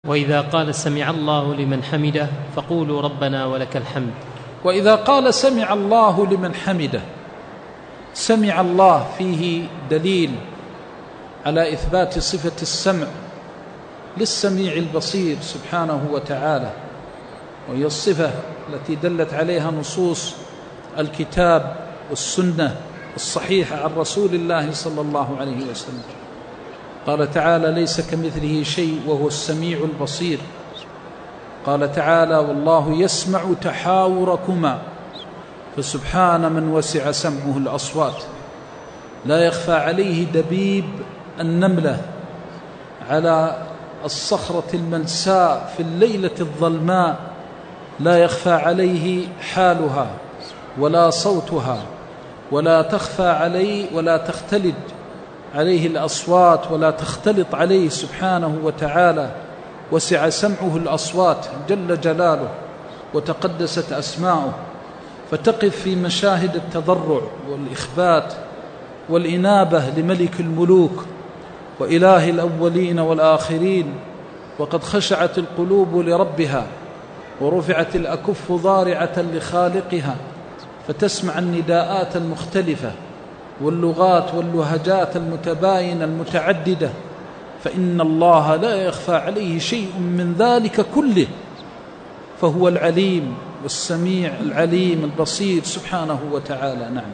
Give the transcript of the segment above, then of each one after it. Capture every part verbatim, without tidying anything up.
وإذا قال سمع الله لمن حمده فقولوا ربنا ولك الحمد. وإذا قال سمع الله لمن حمده، سمع الله فيه دليل على إثبات صفة السمع للسميع البصير سبحانه وتعالى، وهي الصفة التي دلت عليها نصوص الكتاب والسنة الصحيحة عن رسول الله صلى الله عليه وسلم. قال تعالى: ليس كمثله شيء وهو السميع البصير. قال تعالى: والله يسمع تحاوركما فسبحان من وسع سمعه الأصوات. لا يخفى عليه دبيب النملة على الصخرة الملساء في الليلة الظلماء، لا يخفى عليه حالها ولا صوتها، ولا تخفى عليه ولا تختلط عليه الأصوات ولا تختلط عليه سبحانه وتعالى. وسع سمعه الأصوات جل جلاله وتقدست أسماؤه، فتقف في مشاهد التضرع والإخبات والإنابة لملك الملوك وإله الأولين والآخرين، وقد خشعت القلوب لربها ورفعت الأكف ضارعة لخالقها، فتسمع النداءات المختلفة واللغات واللهجات المتباينة المتعددة، فإن الله لا يخفى عليه شيء من ذلك كله، فهو العليم والسميع العليم البصير سبحانه وتعالى. نعم.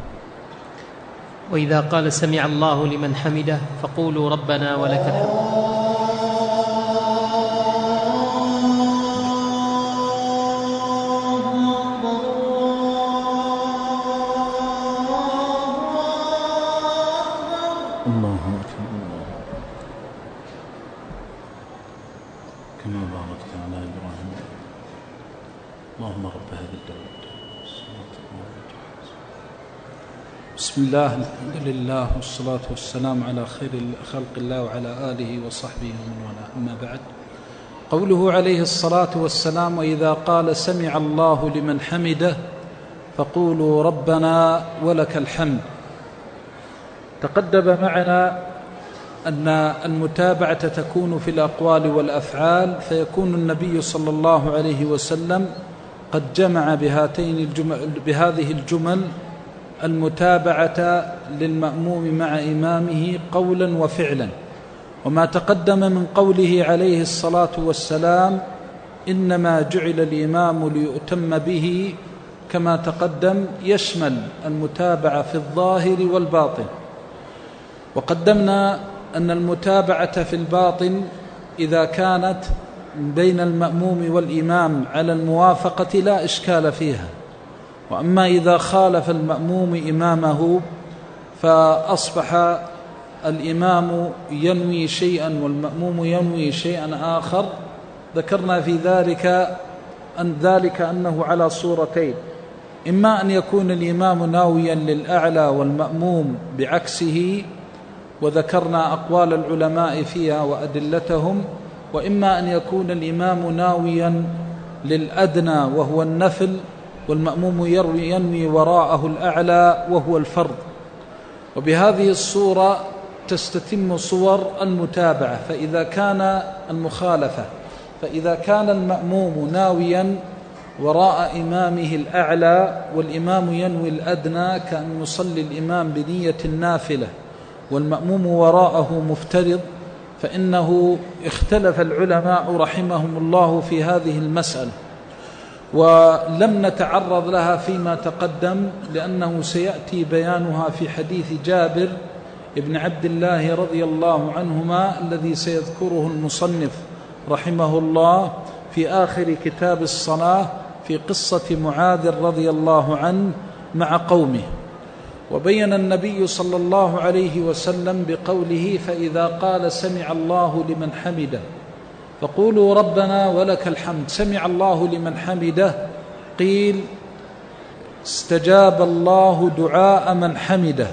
وإذا قال سمع الله لمن حمده فقولوا ربنا ولك الحمد. الله أكبر، الله كما باركت على إبراهيم. اللهم رب هذه الدعوة. بسم الله، الحمد لله، والصلاة والسلام على خير خلق الله وعلى آله وصحبه ومن والاه، أما بعد. قوله عليه الصلاة والسلام: وإذا قال سمع الله لمن حمده فقولوا ربنا ولك الحمد. تقدم معنا أن المتابعة تكون في الأقوال والأفعال، فيكون النبي صلى الله عليه وسلم قد جمع بهاتين الجمل بهذه الجمل المتابعة للمأموم مع إمامه قولا وفعلا. وما تقدم من قوله عليه الصلاة والسلام: إنما جعل الإمام ليؤتم به، كما تقدم يشمل المتابعة في الظاهر والباطن. وقدمنا أن المتابعة في الباطن إذا كانت بين المأموم والإمام على الموافقة لا إشكال فيها، وأما إذا خالف المأموم إمامه فأصبح الإمام ينوي شيئا والمأموم ينوي شيئا آخر، ذكرنا في ذلك أن ذلك أنه على صورتين: إما أن يكون الإمام ناويا للأعلى والمأموم بعكسه، وذكرنا أقوال العلماء فيها وأدلتهم، وإما أن يكون الإمام ناويا للأدنى وهو النفل، والمأموم ينوي وراءه الأعلى وهو الفرض. وبهذه الصورة تستتم صور المتابعة. فإذا كان المخالفة فإذا كان المأموم ناويا وراء إمامه الأعلى والإمام ينوي الأدنى، كأن يصلي الإمام بنية النافلة والمأموم وراءه مفترض، فإنه اختلف العلماء رحمهم الله في هذه المسألة، ولم نتعرض لها فيما تقدم لأنه سيأتي بيانها في حديث جابر ابن عبد الله رضي الله عنهما الذي سيذكره المصنف رحمه الله في آخر كتاب الصلاة في قصة معاذ رضي الله عنه مع قومه. وبين النبي صلى الله عليه وسلم بقوله: فإذا قال سمع الله لمن حمده فقولوا ربنا ولك الحمد. سمع الله لمن حمده، قيل استجاب الله دعاء من حمده.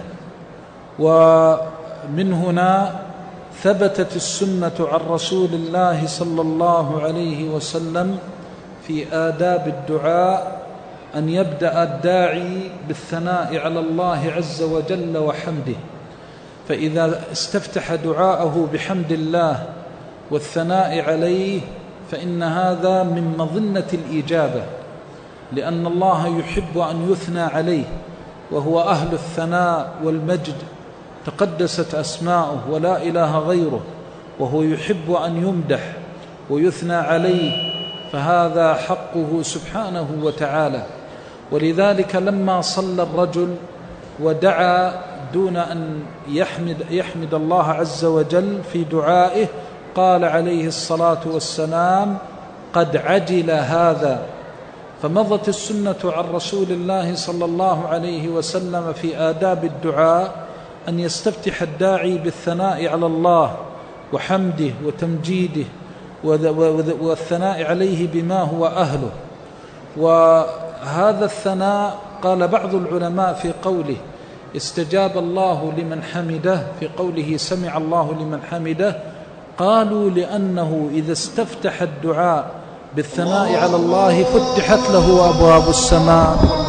ومن هنا ثبتت السنة عن رسول الله صلى الله عليه وسلم في آداب الدعاء أن يبدأ الداعي بالثناء على الله عز وجل وحمده، فإذا استفتح دعاءه بحمد الله والثناء عليه، فإن هذا من مظنة الإجابة، لأن الله يحب أن يثنى عليه، وهو أهل الثناء والمجد، تقدست أسماؤه ولا إله غيره، وهو يحب أن يمدح ويثنى عليه، فهذا حقه سبحانه وتعالى. ولذلك لما صلى الرجل ودعا دون أن يحمد, يحمد الله عز وجل في دعائه، قال عليه الصلاة والسلام: قد عجل هذا. فمضت السنة عن رسول الله صلى الله عليه وسلم في آداب الدعاء أن يستفتح الداعي بالثناء على الله وحمده وتمجيده والثناء عليه بما هو أهله. وهذا الثناء قال بعض العلماء في قوله استجاب الله لمن حمده، في قوله سمع الله لمن حمده، قالوا لأنه إذا استفتح الدعاء بالثناء على الله فتحت له أبواب السماء